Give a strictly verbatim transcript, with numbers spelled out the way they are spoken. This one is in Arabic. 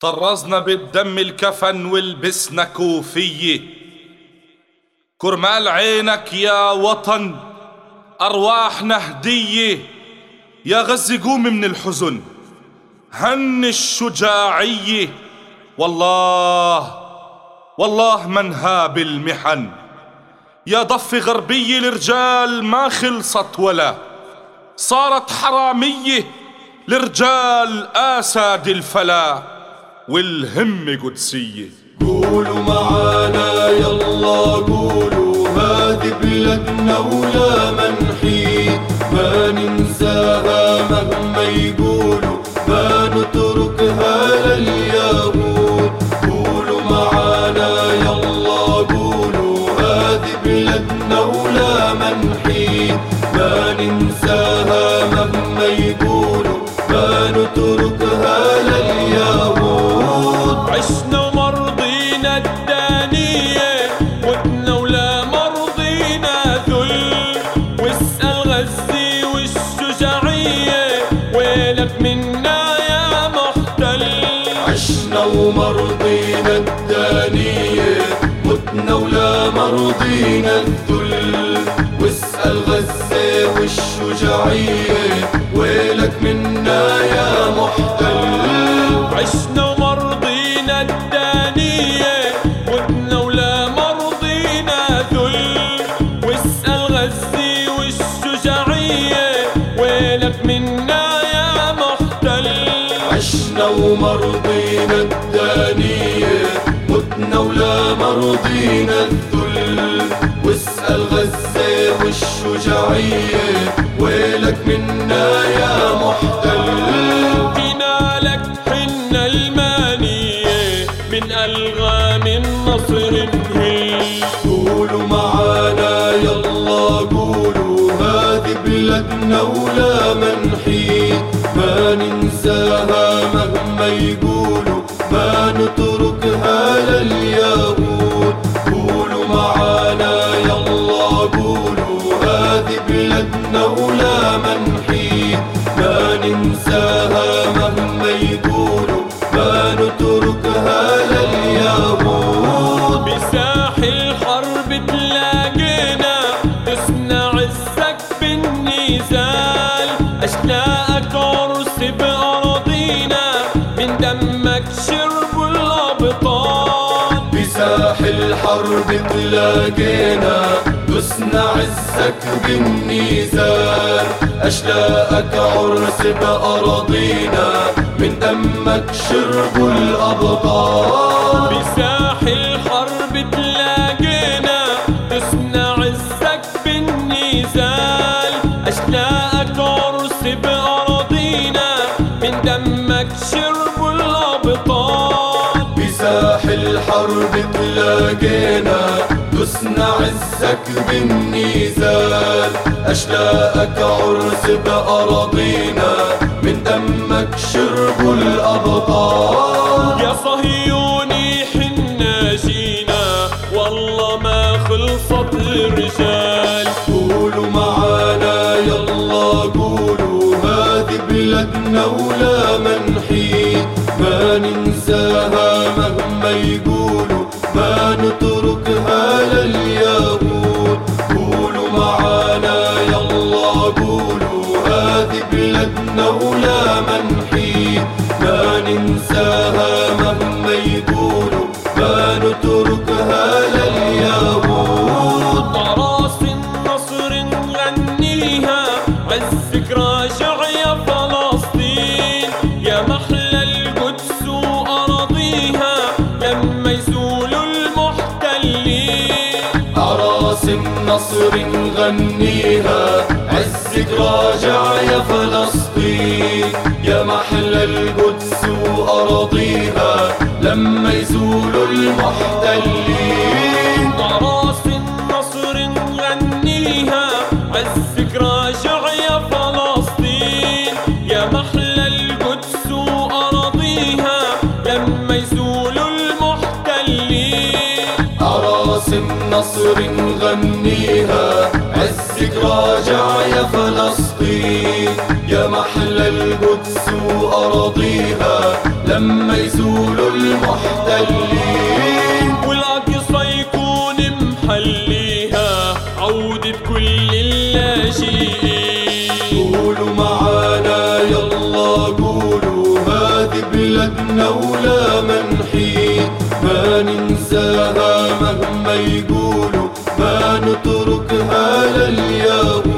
طرزنا بالدم الكفن ولبسنا كوفية، كرمال عينك يا وطن أرواحنا هدية. يا غزة قومي من الحزن هن الشجاعية، والله والله من هاب المحن. يا ضفة غربية الرجال ما خلصت ولا صارت حرامية، الرجال آساد الفلا والهمة قدسية. قولوا معانا يلا قولوا، هذه بلدنا ولا منحيد، ما ننساها مهما يقولوا، ما نتركها لليهود. قولوا معانا يلا قولوا، هذه بلدنا ولا منحيد، ما ننساها مهما يقولوا، ما نتركها لليهود. عشنا ومرضينا الدانية، متنا ولا مرضينا ذل، واسأل غزة والشجاعية، ويلك منا يا محتل. عشنا ومرضينا الدانية، متنا ولا مرضينا الذل، واسأل غزة والشجاعية، ويلك منا يا محتل. عشنا ومرضينا الدانية، متنا ولا مرضينا ذل، واسأل غزة والشجاعية، ويلك منا يا محتل. عشنا ومرضينا الدانية، متنا ولا مرضينا الذل، واسأل غزة والشجاعية، ويلك منا يا محتل. جينا لك حنا المانية، من ألغام النصر نهل. قولوا معانا يلا قولوا، هذه بلدنا ولا منحيد، ما ننساها مهما يقولوا، ما نتركها لليهود. قولوا معانا يلا قولوا، هذه بلدنا ولا منحيد، ما ننساها مهما يقولوا، ما نتركها لليهود. بساح الحرب تلاقينا، تصنع عزك بالنزال، أشلاءك عرس بأراضينا، من دمك شرب الأبطال. بساح الحرب تلاقينا، دسنا عزك بالنزال، أشلاءك عرس بأراضينا، من دمك شرب الأبطال. بساح الحرب تلاقينا، دسنا عزك بالنزال، أشلاءك عرس بأراضينا، من دمك شرب الأبطال. بساح الحرب تلاقينا، دسنا عزك بالنزال، أشلاءك عرس بأراضينا، من دمك شرب الأبطال. يا صهيوني حنا جينا، والله ما خلصت الرجال. قولوا معانا يلا قولوا، هذه بلدنا ولا منحيد، ما ننساها مهما يقولوا، ما نتركها لليهود. قولوا معانا يلا قولوا، هذه بلدنا ولا منحيد، ما ننساها مهما يقولوا، ما نتركها لليهود. أعراس النصر نغنيها، عزك راجع يا فلسطين، يا محلى القدس وأراضيها، لما يزولوا المحتلين. أعراس النصر نغنيها، عزك راجع يا فلسطين، يا محلى القدس وأراضيها، لما يزولوا المحتلين. أعراس النصر نغنيها، عزك راجع يا فلسطين، يا محلى القدس وأراضيها، لما يزولوا المحتلين. أعراس النصر نغنيها، عزك راجع يا فلسطين، يا محلى القدس وأراضيها، لما يزولوا المحتلين، والأقصى يكون محليها عودة كل اللاجئين. قولوا معانا يلا قولوا هذه بلدنا ولا منحين، ما ننساها مهما يقولوا، ما نتركها لليهود.